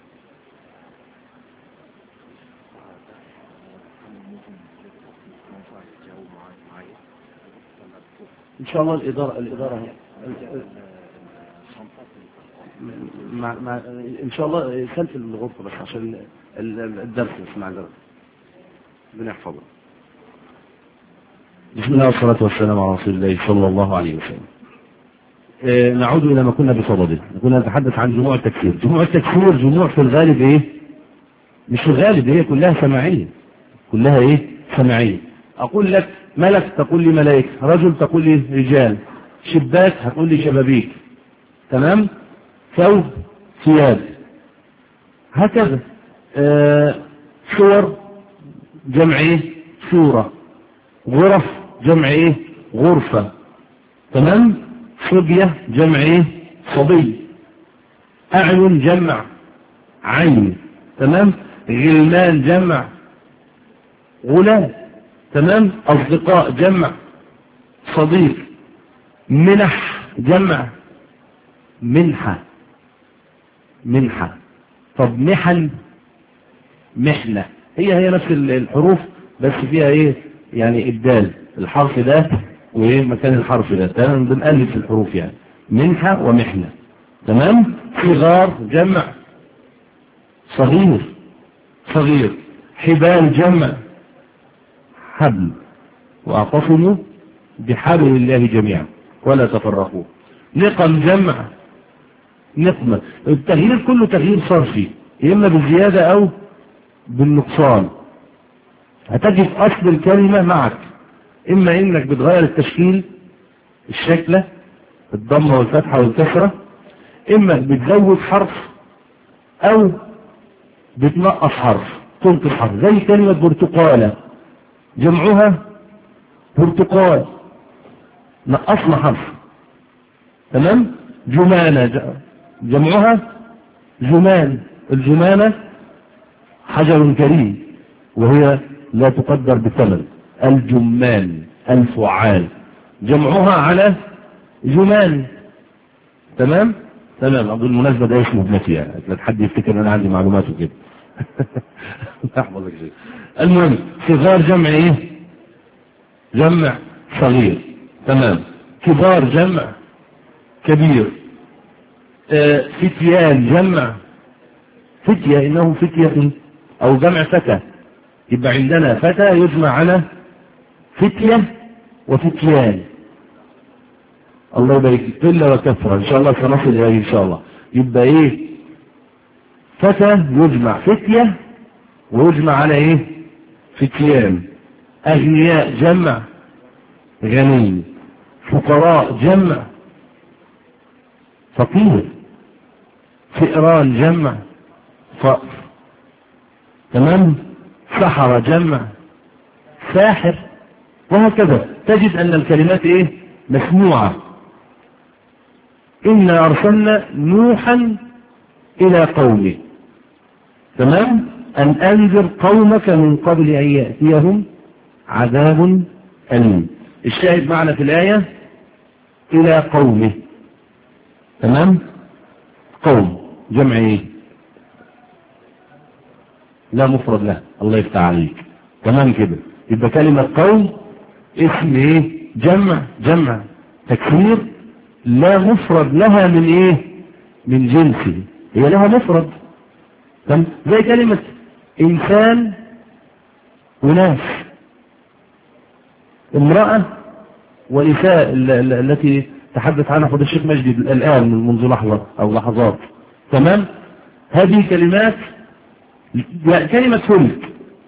ان شاء الله الاداره الاداره مع مع ان شاء الله سلف الغرفه بس عشان الدرس مع الدرس. ربنا يحفظه. بسم الله والصلاه والسلام على رسول الله صلى الله عليه وسلم. آه نعود الى ما كنا بصدده. كنا نتحدث عن جموع التكسير. جموع التكسير جموع في الغالب ايه؟ مش في الغالب، هي كلها سماعيه. كلها ايه؟ سماعيه. اقول لك ملك تقول لي ملائكة، رجل تقول لي رجال، شباك هتقول لي شبابيك، تمام؟ ثوب ثياب، هكذا. آه صور جمع ايه؟ صورة. غرف جمع ايه؟ غرفة، تمام؟ صبية جمع ايه؟ صبي. أعين جمع عين، تمام؟ غلمان جمع غلام، تمام؟ أصدقاء جمع صديق. منح جمع منحة، منحة. طب محن محنة، هي هي نفس الحروف بس فيها ايه؟ يعني الدال، الحرف ده وايه مكان الحرف ده، تمام؟ بنألف الحروف يعني. منحة ومحنة، تمام؟ صغار جمع صغير، صغير. حبال جمع حبل، واعتصموا بحبل الله جميعا ولا تفرقوا. نقم جمع نقمة. التغيير كله تغيير صرفي، اما بالزيادة او بالنقصان. هتجد اصل الكلمة معك، اما انك بتغير التشكيل، الشكلة، الضمة والفتحة والكسرة، اما بتزود حرف او بتنقص حرف، تنقص حرف. زي كلمة برتقالة جمعها برتقال، نقصنا حرف، تمام؟ جمانة جمعها جمان، الجمانة حجر كريم وهي لا تقدر بثمن. الجمان الفعال جمعها على جمان، تمام؟ تمام. بالمناسبة ده اسمه ابنتي يعني، لا حد يفتكر ان انا عندي معلومات وكده. احفظك شيء. المهم صغار جمع ايه؟ جمع صغير، تمام. كبار جمع كبير. آه فتيان جمع فتية، انهم فتية او جمع فتى. يبقى عندنا فتى يجمع على فتية وفتيان. الله يبارك فيك. قلة وكثرة ان شاء الله سنصل اليه ان شاء الله. يبقى ايه؟ فتى يجمع فتية ويجمع على ايه؟ فتيان. اغنياء جمع غني. فقراء جمع فقير. فئران جمع فأر، تمام؟ سحر جمع ساحر، وهكذا. تجد ان الكلمات ايه؟ مسموعة. إنا أرسلنا نوحا إلى قومه، تمام؟ أن أنذر قومك من قبل أن يأتيهم عذاب أليم. الشاهد معنا في الآية إلى قومه، تمام؟ قوم جمع إيه؟ لا مفرد له، الله يفتح عليك، تمام كده. يبقى كلمة قوم اسم إيه؟ جمع، جمع تكسير، لا مفرد لها من إيه؟ من جنسه، هي لها مفرد، تمام؟ زي كلمة إنسان وناس، امرأة ونساء التي تحدث عنها فضل الشيخ مجدي الآن منذ لحظة أو لحظات، تمام؟ هذه كلمات. كلمة فلك،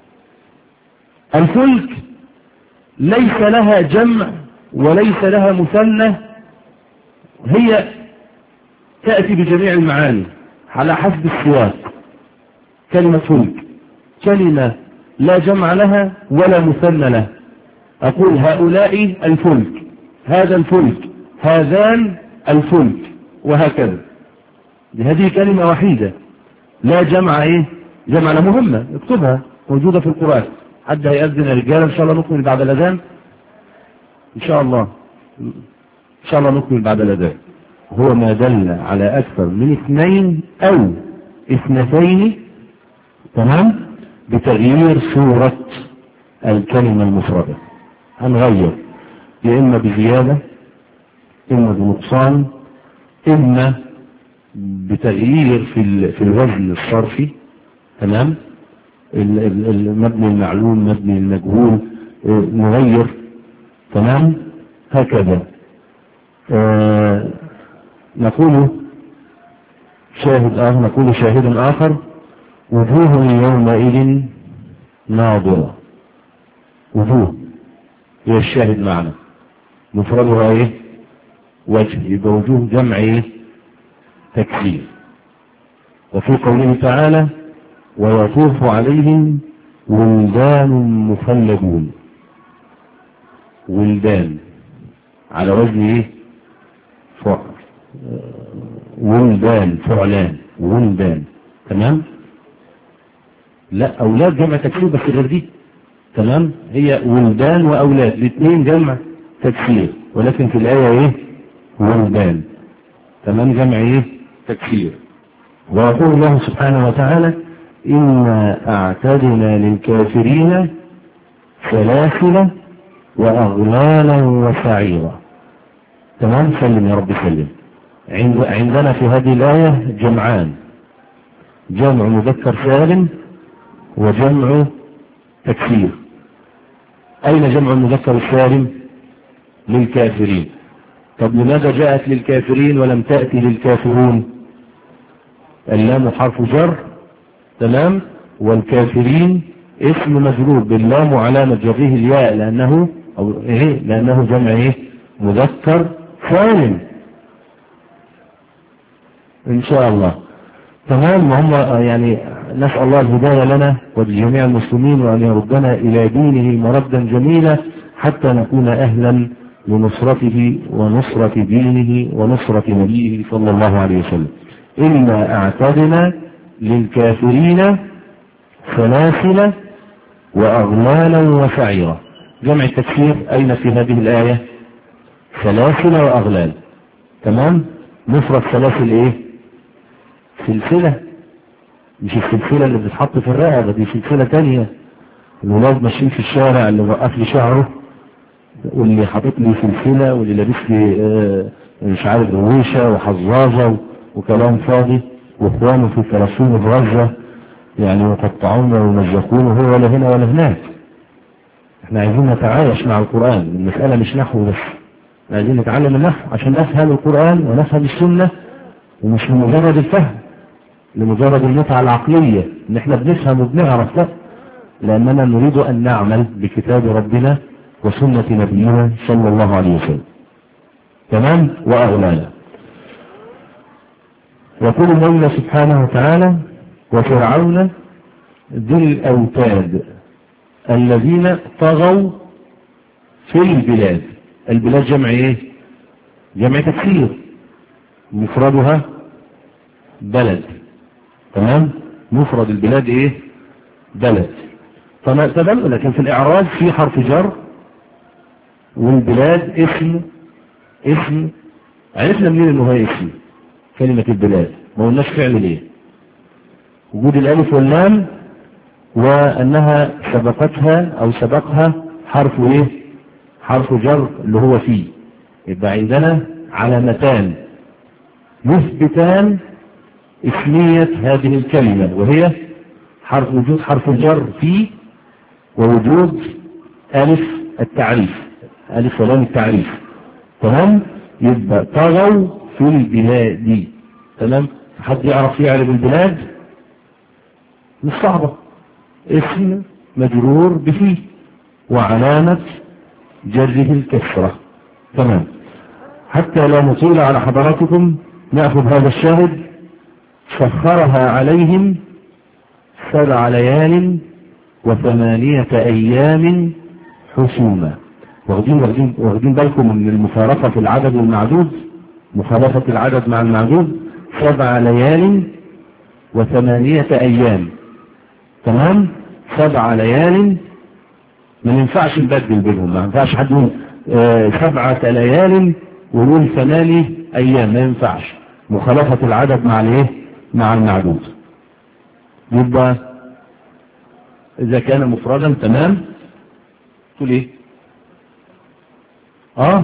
الفلك ليس لها جمع وليس لها مثنى، هي تأتي بجميع المعاني على حسب السياق. كلمة فلك كلمة لا جمع لها ولا مثنى لها. أقول هؤلاء الفلك، هذا الفلك، هذان الفلك، وهكذا. هذه كلمة وحيدة لا جمع ايه؟ جمع لها. مهمة اكتبها، موجودة في القرآن. حد هيأذن رجالا ان شاء الله نكمل بعد الأذان ان شاء الله، ان شاء الله نكمل بعد الأذان. هو ما دل على أكثر من اثنين أو اثنتين، تمام، بتغيير صورة الكلمة المفردة. هنغير يا إما بزيادة، إما بنقصان، إما بتغيير في في الوزن الصرفي، تمام؟ المبني المعلوم، مبني المجهول، نغير، تمام؟ هكذا. آه نقول شاهد آخر، نقول شاهد آخر: وجوه يومئذ ناظرة. وجوه هي الشاهد معنا، مفردها ايه؟ وجه، يبقى وجوه جمع ايه؟ تكسير. وفي قوله تعالى ويطوف عليهم ولدان مخلدون، ولدان على وزن ايه؟ فعل، ولدان فعلان ولدان. تمام؟ لا اولاد جمع تكسير بس غير دي. تمام؟ هي ولدان واولاد الاثنين جمع تكسير، ولكن في الايه ايه؟ ولدان. تمام؟ جمع ايه؟ تكسير. ويقول الله سبحانه وتعالى إنا أعتدنا للكافرين سلاسل وأغلالا وسعيرا. تمام؟ سلم يا رب سلم. عندنا في هذه الآية جمعان، جمع مذكر سالم وجمع تكسير. أين جمع المذكر السالم؟ للكافرين. طب لماذا جاءت للكافرين ولم تأتي للكافرون؟ اللام حرف جر. تمام؟ والكافرين اسم مجرور باللام وعلامة جره الياء لأنه أو إيه؟ لأنه جمع إيه؟ مذكر سالم إن شاء الله. تمام؟ وهم يعني نسأل الله الهداية لنا ولجميع المسلمين وأن يردنا إلى دينه مردا جميلا حتى نكون أهلا لنصرته ونصرة دينه ونصرة نبيه صلى الله عليه وسلم. إنا أعتدنا للكافرين سلاسل وأغلالا وسعيرا. جمع التكسير أين في هذه الآية؟ سلاسل وأغلال. تمام؟ مفرد سلاسل إيه؟ سلسلة، مش السلسلة اللي بتتحط في الرقبة، دي سلسلة تانية. الولاد ماشيين في الشارع اللي وقف لي شعره واللي حاطط لي سلسلة واللي لابس لي آه مش عارف رويشة وحظاظة وكلام فاضي، واخوانه في فلسطين وفي غزة يعني يقطعون ويمزقون وهو ولا هنا ولا هناك. احنا عايزين نتعايش مع القرآن، المسألة مش نحو بس، عايزين نتعلم النحو عشان نفهم القرآن ونفهم السنة، ومش لمجرد الفهم، لمجرد المتعة العقلية ان احنا بنفهم وبنعرف، لا، لاننا نريد ان نعمل بكتاب ربنا وسنة نبينا صلى الله عليه وسلم. تمام؟ وأغلالا. يقول المولى سبحانه وتعالى وفرعون ذي الأوتاد الذين طغوا في البلاد. البلاد جمع ايه؟ جمع تكسير، مفردها بلد. تمام؟ مفرد البلاد ايه؟ بلد. تمام؟ لكن في الإعراب في حرف جر، والبلاد اسم اسم عرفنا منين انه هي اسم كلمة البلاد؟ ما قلناش فعل ليه؟ وجود الالف واللام وانها سبقتها او سبقها حرف ايه؟ حرف جر اللي هو فيه. يبقى عندنا علامتان مثبتان اسمية هذه الكلمة، وهي حرف وجود حرف الجر فيه ووجود الف التعريف، الف ولام التعريف. تمام؟ يبقى طغوا في البلاد دي. تمام؟ حد يعرف يعرف البلاد؟ مش صعبة، اسم مجرور بفيه وعلامة جره الكسرة. تمام؟ حتى لا نطيل على حضراتكم نأخذ هذا الشاهد. سخرها عليهم سبع ليال وثمانية أيام حسوما. واخدين واخدين واخدين بالكم من المفارقة في العدد والمعدود، مخالفة العدد مع المعدود. سبع ليال وثمانية أيام. تمام؟ سبع ليال ما ينفعش نبدل بينهم، ما ينفعش حد يقول آه سبعة ليال ويقول ثمانية أيام، ما ينفعش، مخالفة العدد مع الايه؟ مع المعدود. يبقى إذا كان مفردا تمام تقول ايه؟ اه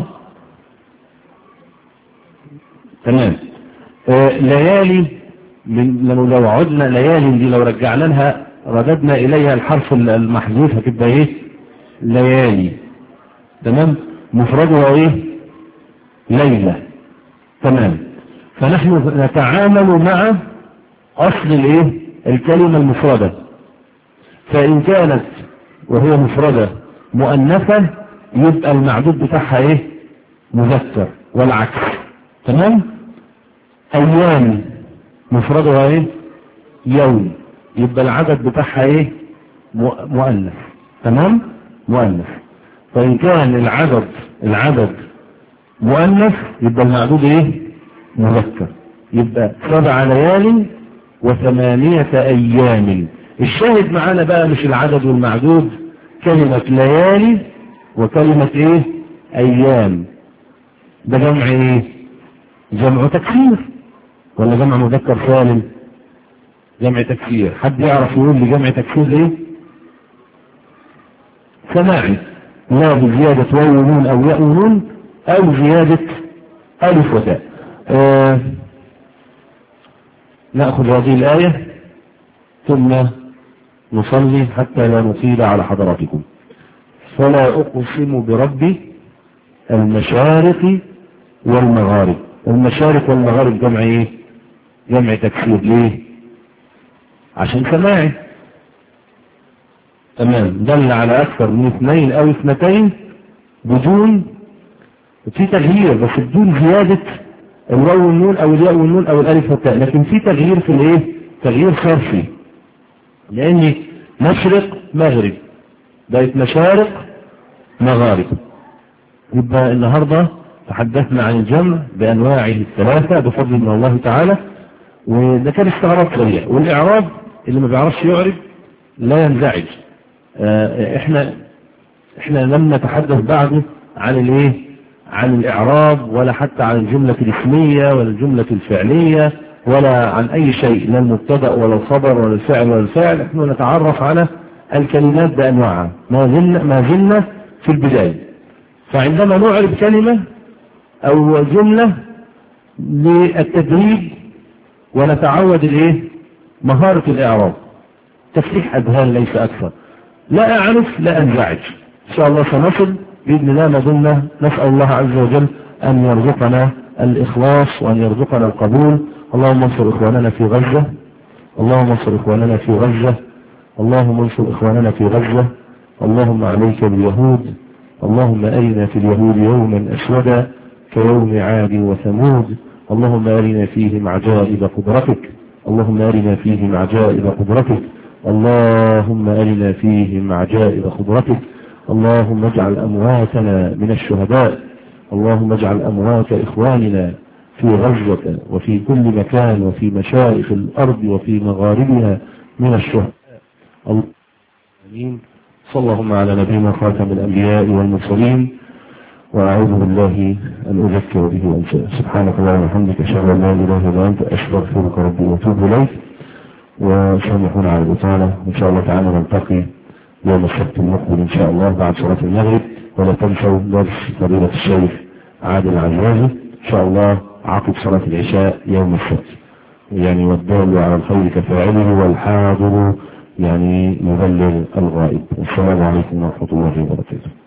تمام. آه ليالي من لو لو عدنا ليالي دي لو رجعنا لها رددنا اليها الحرف المحذوف هتبقى ايه؟ ليالي. تمام؟ مفردها ايه؟ ليلة. تمام. فنحن نتعامل مع اصل الايه؟ الكلمة المفردة. فان كانت وهي مفردة مؤنثة يبقى المعدود بتاعها ايه؟ مذكر، والعكس. تمام. أيام مفردها إيه؟ يوم، يبقى العدد بتاعها إيه؟ مؤنث. تمام، مؤنث. فإن كان العدد العدد مؤنث يبقى المعدود إيه؟ مذكر. يبقى سبع ليال وثمانية أيام. الشاهد معانا بقى مش العدد والمعدود، كلمة ليالي وكلمة إيه؟ أيام. ده جمع إيه؟ جمع تكسير ولا جمع مذكر سالم؟ جمع تكسير. حد يعرف يقول لي جمع تكسير إيه؟ سماعي، لا بزيادة واو ونون أو ياء ونون أو زيادة ألف وتاء. آه نأخذ هذه الآية ثم نصلي حتى لا نطيل على حضراتكم. فلا أقسم برب المشارق والمغارب. المشارق والمغارب جمع إيه؟ جمع تكسير. ليه؟ عشان سماعي. تمام، دل على أكثر من اثنين أو اثنتين بدون في تغيير، بس بدون زيادة الواو والنون أو الياء والنون أو الألف والتاء، لكن في تغيير في الإيه؟ تغيير صرفي. لأن مشرق مغرب بقت مشارق مغارب. يبقى النهاردة تحدثنا عن الجمع بأنواعه الثلاثة بفضل من الله تعالى، وده كان استعراض سريع. والإعراب اللي ما بيعرفش يعرب لا ينزعج. اه احنا احنا لم نتحدث بعد عن الايه؟ عن الإعراب ولا حتى عن الجملة الاسمية ولا الجملة الفعلية ولا عن أي شيء، لا المبتدأ ولا الخبر ولا الفعل ولا الفاعل. احنا نتعرف على الكلمات بأنواعها، ما زلنا ما زلنا في البداية. فعندما نعرب كلمة أو جملة للتدريب ونتعود الايه؟ مهارة الإعراب، تفتيح أذهان ليس أكثر. لا أعرف لا أنزعج. إن شاء الله سنصل بإذن الله. ما زلنا نسأل الله عز وجل أن يرزقنا الإخلاص وأن يرزقنا القبول. اللهم انصر إخواننا في غزة، اللهم انصر إخواننا في غزة، اللهم انصر إخواننا في غزة. اللهم عليك باليهود، اللهم أرنا في اليهود يوما أسودا كيوم عاد وثمود. اللهم أرنا فيهم عجائب قدرتك، اللهم أرنا فيهم عجائب قدرتك، اللهم أرنا فيهم عجائب قدرتك. اللهم اجعل أمواتنا من الشهداء، اللهم اجعل أموات إخواننا في غزة وفي كل مكان وفي مشارق الأرض وفي مغاربها من الشهداء. آمين. صلى اللهم على نبينا خاتم الأنبياء والمرسلين. وأعوذ بالله أن أذكر به وأنساه. سبحانك اللهم وبحمدك، أشهد أن لا إله إلا أنت، أستغفرك ربي وأتوب إليك. وسامحونا على الإطالة، وإن شاء الله تعالى نلتقي يوم السبت المقبل إن شاء الله بعد صلاة المغرب. ولا تنسوا درس فضيلة الشيخ عادل العزازي إن شاء الله عقب صلاة العشاء يوم السبت. يعني والدال على الخير كفاعله والحاضر يعني يبلغ الغائب. السلام عليكم ورحمة الله وبركاته.